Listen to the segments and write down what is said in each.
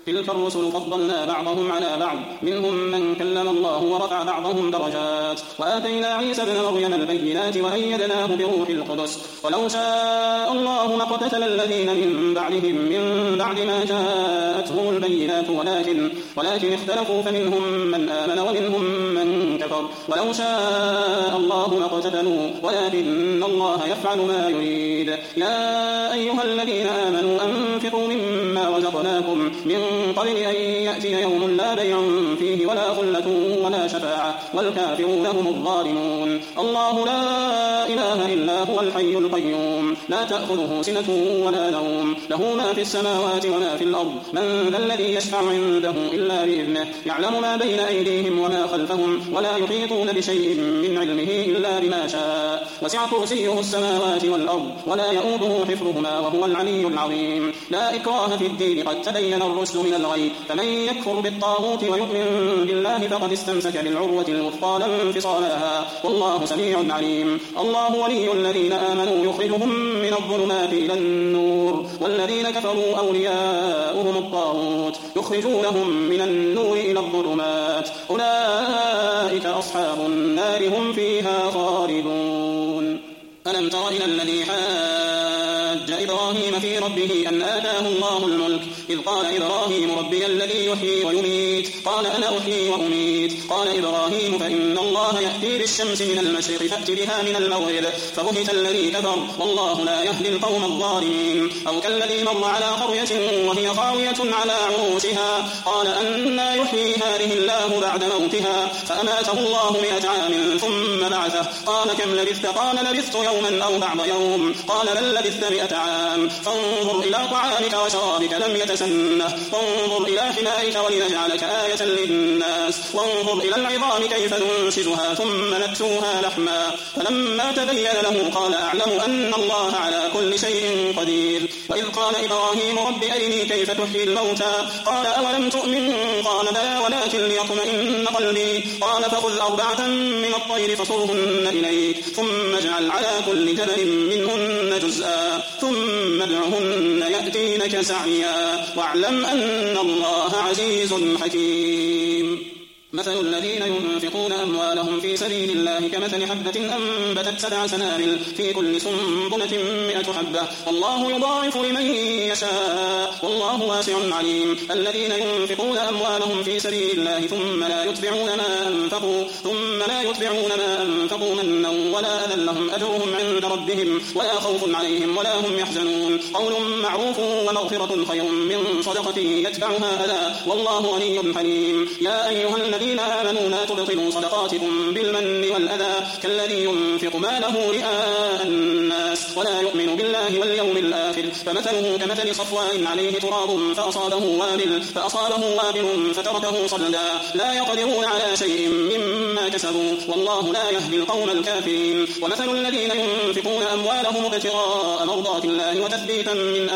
تلك الرسل فضلنا بعضهم على بعض منهم من كلم الله ورفع بعضهم درجات وآتينا عيسى ابن مريم البينات وأيدناه بروح القدس ولو شاء الله ما اقتتل الذين من بعدهم من بعد ما جاءتهم البينات ولكن اختلفوا فمنهم من آمن ومنهم من كفر ولو شاء الله ما اقتتلوا ولكن الله يفعل ما يريد. يا أيها الذين آمنوا أنفقوا مما رزقناكم من قبل أن يأتي يوم لا بيع فيه ولا خلة ولا شفاعة والكافرون هم الظالمون. الله لا إله إلا هو الحي القيوم لا تأخذه سنة ولا نوم له ما في السماوات وما في الأرض من ذا الذي يشفع عنده إلا بإذنه يعلم ما بين أيديهم وما خلفهم ولا يحيطون بشيء من علمه إلا بما شاء وسع كرسيه السماوات والأرض ولا يؤوده حفظهما وهو العلي العظيم. لا إكراه في الدين قد تبين الرشد من الغي فمن يكفر بالطاغوت ويؤمن بالله فقد استمسك بالعروة الوثقى لا انفصام لها والله سميع عليم. الله ولي الذين آمنوا يخرجهم من الظلمات إلى النور والذين كفروا أولياؤهم الطاغوت يخرجونهم من النور إلى الظلمات أولئك أصحاب النار هم فيها خالدون. ألم تر إلى الذي حاج إبراهيم في ربه أن آتاه الله الملك إذ قال إبراهيم ربي الذي يحيي ويميت قال أنا أحيي وأميت قال إبراهيم فإن الله يأتي بالشمس من المشرق فأت بها من المغرب فبهت الذي كفر والله لا يهدي القوم الظالمين. أو كالذي مر على قرية وهي خاوية على عروشها قال أنى يحيي هذه الله بعد موتها فأماته الله 100 عام ثم بعثه قال كم لبثت قال لبثت يوما أو بعض يوم قال بل لبثت 100 عام فانظر إلى طعامك وشرابك لم يتسنه وانظر إلى حمارك ولنجعلك آية للناس وانظر إلى العظام كيف ننشزها ثم نكسوها لحما فلما تبين له قال أعلم أن الله على كل شيء قدير. وإذ قال إبراهيم رب أرني كيف تحيي الموتى قال أولم تؤمن قال بلى ولكن ليطمئن قلبي قال فخذ 4 من الطير فصرهن إليك ثم اجعل على كل جبل منهن جزءا ثم ادعهن يأتينك سعيا واعلم أن الله عزيز حكيم. مثل الذين ينفقون أموالهم في سبيل الله كمثل حبة أنبتت 7 سنابل في كل سنبلة 100 حبة والله يضاعف لمن يشاء والله واسع عليم. الذين ينفقون أموالهم في سبيل الله ثم لا يتبعون ما أنفقوا منا ولا أذى لهم أجرهم عند ربهم ولا خوف عليهم ولا هم يحزنون. قول معروف ومغفرة خير من صدقة يتبعها أذى والله غني حليم. يا أيها الذين آمنوا لا تبطلوا صدقاتكم بالمن والأذى كالذي ينفق ماله رئاء الناس ولا يؤمن بالله واليوم الآخر فمثله كمثل صفوان عليه تراب فأصابه وابل فتركه صلدا لا يقدرون على شيء مما كسبوا والله لا يهدي القوم الكافرين. ومثل الذين ينفقون أموالهم ابتغاء مرضات الله وتثبيتا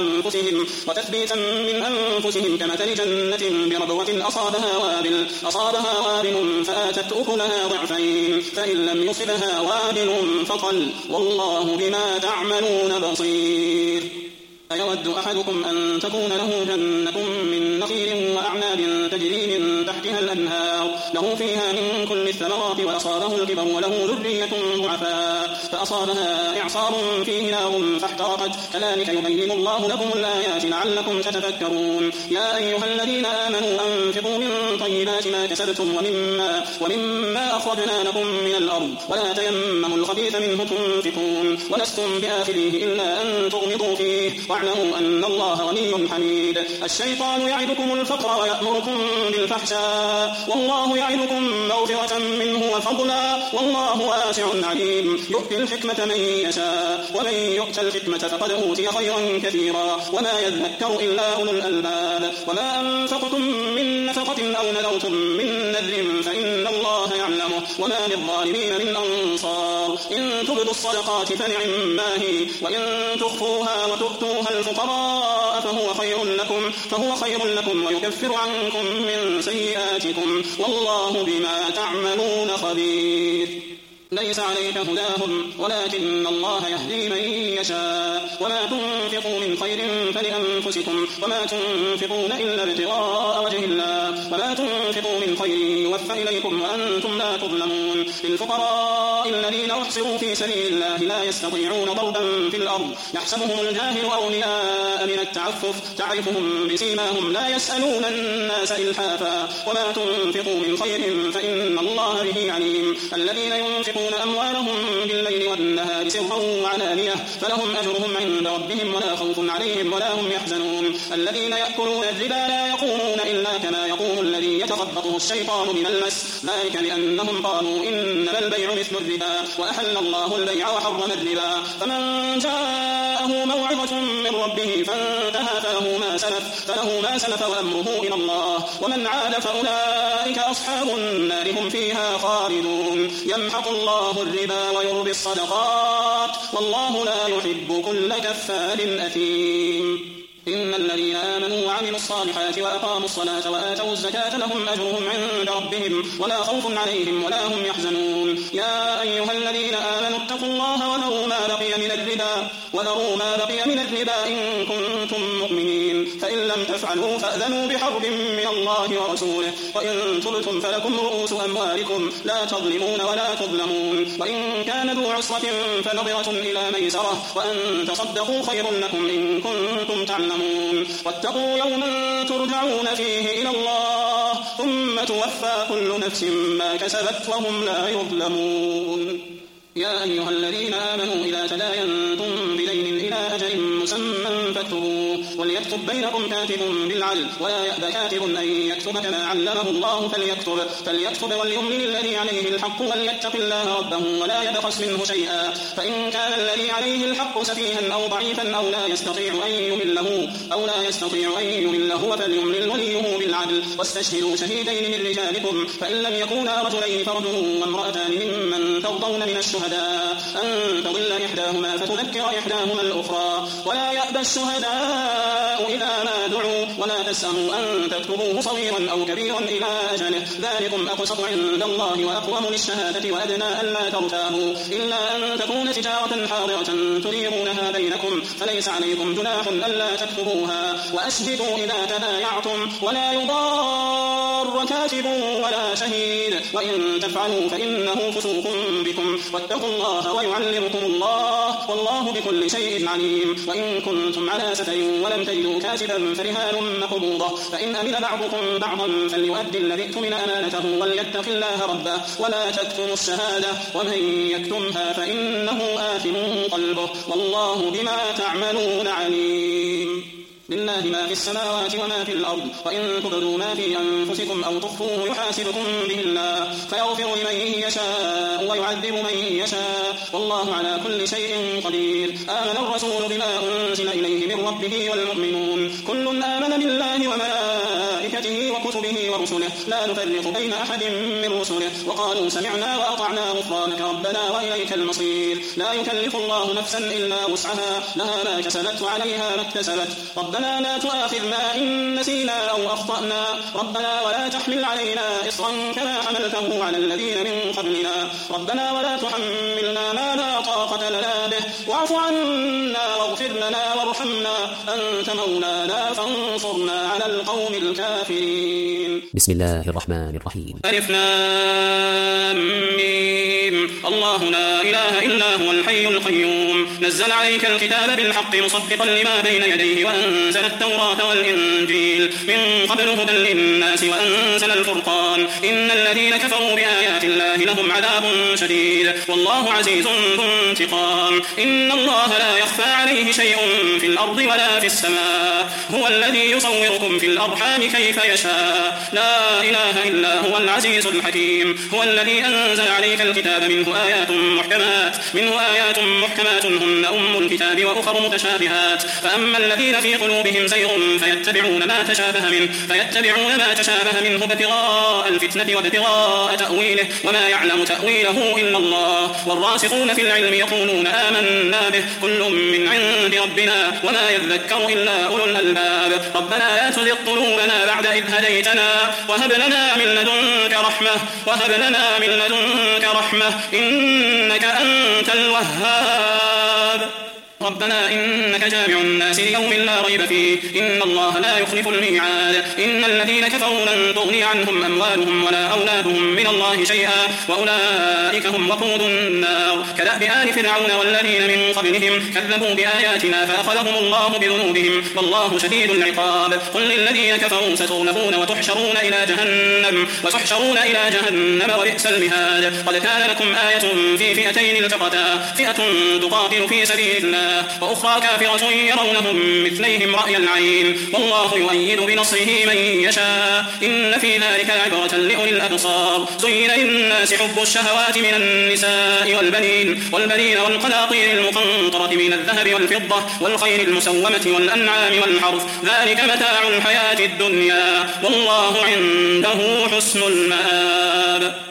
من أنفسهم كمثل جنة بربوة أصابها وابل فآتت أكلها ضعفين فإن لم يصبها وابل فطل والله بما تعملون بصير. أيود أحدكم أن تكون له جنة من نخيل وأعناب تجري من تحتها الأنهار له فيها من كل الثمرات وأصابه الكبر وله ذرية ضعفاء فأصابها إعصار فيه نار فاحترقت كذلك يبين الله لكم الآيات لعلكم تتفكرون. يا أيها الذين آمنوا أنفقوا من طيبات ما كسبتم ومما أخرجنا لكم من الأرض ولا تيمموا الخبيث منه تنفقون ولستم بآخره إلا أن تغمضوا فيه واعلموا أن الله غني حميد. الشيطان يعدكم الفقر ويأمركم بالفحشاء والله يعدكم مغفرة منه وفضلا والله واسع عليم. يؤتي الحكمة من يشاء ومن يؤت الحكمة فقد أوتي خيرا كثيرا وما يذكر إلا أولو الألباب. وما أنفقتم من نفقة أو نذرتم من نذر فإن الله يعلمه وما للظالمين من أنصار. إن تبدوا الصدقات فنعما هي وإن تخفوها وتؤتوها الفقراء فهو خير لكم ويكفر عنكم من سيئاتكم والله بما تعملون خبير. ليس عليك هداهم ولكن الله يهدي من يشاء وما تنفقوا من خير فلأنفسكم وما تنفقون إلا ابتغاء يوفى إليكم وأنتم لا تظلمون. للفقراء الذين أحصروا في سبيل الله لا يستطيعون ضربا في الأرض يحسبهم الجاهل أغنياء من التعفف تعرفهم بسيماهم لا يسألون الناس إلحافا وما تنفقوا من خير فإن الله به عليم. الذين ينفقون أموالهم بالليل والنهار سرا وعلانية فلهم أجرهم عند ربهم ولا خوف عليهم ولا هم يحزنون. الذين يأكلون الربا لا يقومون إلا كما يقوم الذي يتخبطه الشيطان من المس ذلك بأنهم قالوا إنما البيع مثل الربا وأحل الله البيع وحرم الربا. فمن جاءه موعظة من ربه فانتهى فله ما سلف وأمره إلى الله ومن عاد فأولئك أصحاب النار هم فيها خالدون. يمحق الله الربا ويربي الصدقات والله لا يحب كل كفار أثيم. إن الذين آمنوا وعملوا الصالحات وأقاموا الصلاة وآتوا الزكاة لهم أجرهم عند ربهم ولا خوف عليهم ولا هم يحزنون. يا أيها الذين آمنوا اتقوا الله وذروا ما بقي من الربا إن كنتم مؤمنين فإن لم تفعلوا فأذنوا بحرب من الله ورسوله وإن تبتم فلكم رؤوس أموالكم لا تظلمون ولا تظلمون. وإن كان ذو عسرة فنظرة إلى ميسرة وأن تصدقوا خير لكم إن كنتم تعلمون. واتقوا يوما ترجعون فيه إلى الله ثم توفى كل نفس ما كسبت وهم لا يظلمون. يا أيها الذين آمنوا إذا تداينتم بدين إلى أجل مسمى فاكتبوه وليكتب بينكم كاتب بالعدل ولا يأبى كاتب أن يكتب كما علمه الله فليكتب وليملل الذي عليه الحق وليتق الله ربه ولا يبخس منه شيئا فإن كان الذي عليه الحق سفيها أو ضعيفا أو لا يستطيع أن يمله فليملل وليه بالعدل واستشهدوا شهيدين من رجالكم فإن لم يكونا رجلين فرجل وامرأتان ممن ترضون من الشهداء أن تضل إحداهما فتذكر إحداهما الأخرى ولا يأبى الشهداء إذا ما دعوا ولا تسأموا أن تكتبوه صغيرا أو كبيرا إلى أجله ذلكم أقسط عند الله وأقوم للشهادة وأدنى ألا ترتابوا إلا أن تكون تجارة حاضرة تديرونها بينكم فليس عليكم جناح ألا تكتبوها وأشهدوا إذا تبايعتم ولا يضار كاتب ولا شهيد وإن تفعلوا فإنه فسوق بكم واتقوا الله ويعلمكم الله والله بكل شيء عليم. وإن كنتم على سفر ولم تجدوا كاتبا فرهان مقبوضة فإن أمن بعضكم بعضا فليؤدي الذي اؤتمن أمانته وليتق الله ربه ولا تكتموا الشهادة ومن يكتمها فإنه آثم قلبه والله بما تعملون عليم. لله ما في السماوات وما في الأرض وإن تبدوا ما في أنفسكم أو تخفوه يحاسبكم به الله فيغفر لمن يشاء ويعذب من يشاء والله على كل شيء قدير. آمن الرسول بما أنزل إليه من ربه والمؤمنون كل آمن بالله وملائكته وكتبه ورسله لا نفرق بين أحد من رسله وقالوا سمعنا وأطعنا غفرانك ربنا وإليك المصير. لا يكلف الله نفسا إلا وسعها لها ما كسبت وعليها ما اكتسبت ربنا لا تؤاخذنا إن نسينا أو أخطأنا ربنا ولا تحمل علينا إصرا كما حملته على الذين من قبلنا ربنا ولا تحملنا ما لا طاقة لنا به واعف عنا واغفر لنا وارحمنا أنت مولانا فانصرنا على القوم الكافرين. بسم الله الرحمن الرحيم. ألف لام ميم الله لا إله إلا هو الحي القيوم نزل عليك الكتاب بالحق مصدقا لما بين يديه وأنزل التوراة والإنجيل من قبل هدى للناس وأنزل الفرقان إن الذين كفروا بآيات الله لهم عذاب شديد والله عزيز ذو انتقام. إن الله لا يخفى عليه شيء في الأرض ولا في السماء هو الذي يصوركم في الأرحام كيف يشاء لا إله إلا هو العزيز الحكيم. هو الذي أنزل عليك الكتاب منه آيات محكمات هن أم الكتاب وأخر متشابهات فأما الذين في قلوبهم زيغ فيتبعون ما تشابه منه ابتغاء الفتنة وابتغاء تأويله وما يعلم تأويله إلا الله والراسخون في العلم يقولون آمنا به كل من عند ربنا وما يذكر إلا أولو الألباب. ربنا لا تزغ قلوبنا بعد إذ هديتنا وهب لنا من لدنك رحمة إنك أنت الوهاب. ربنا إنك جامع الناس ليوم لا ريب فيه إن الله لا يخلف الميعاد إن الذين كفروا لن تغني عنهم أموالهم ولا أولادهم من الله شيئا وأولئك هم وقود النار كدأب آل فرعون والذين من قبلهم كذبوا بآياتنا فأخذهم الله بذنوبهم والله شديد العقاب قل للذين كفروا ستغلبون وتحشرون إلى جهنم وبئس المهاد قد كان لكم آية في فئتين التقتا فئة تقاتل في سبيل الله وأخرى كافرة يرونهم مثليهم رأي العين والله يؤيد بنصره من يشاء إن في ذلك عبرة لأولي الأبصار زين للناس حب الشهوات من النساء والبنين والقناطير المقنطرة من الذهب والفضة والخيل المسومة والأنعام والحرث ذلك متاع الحياة الدنيا والله عنده حسن المآب.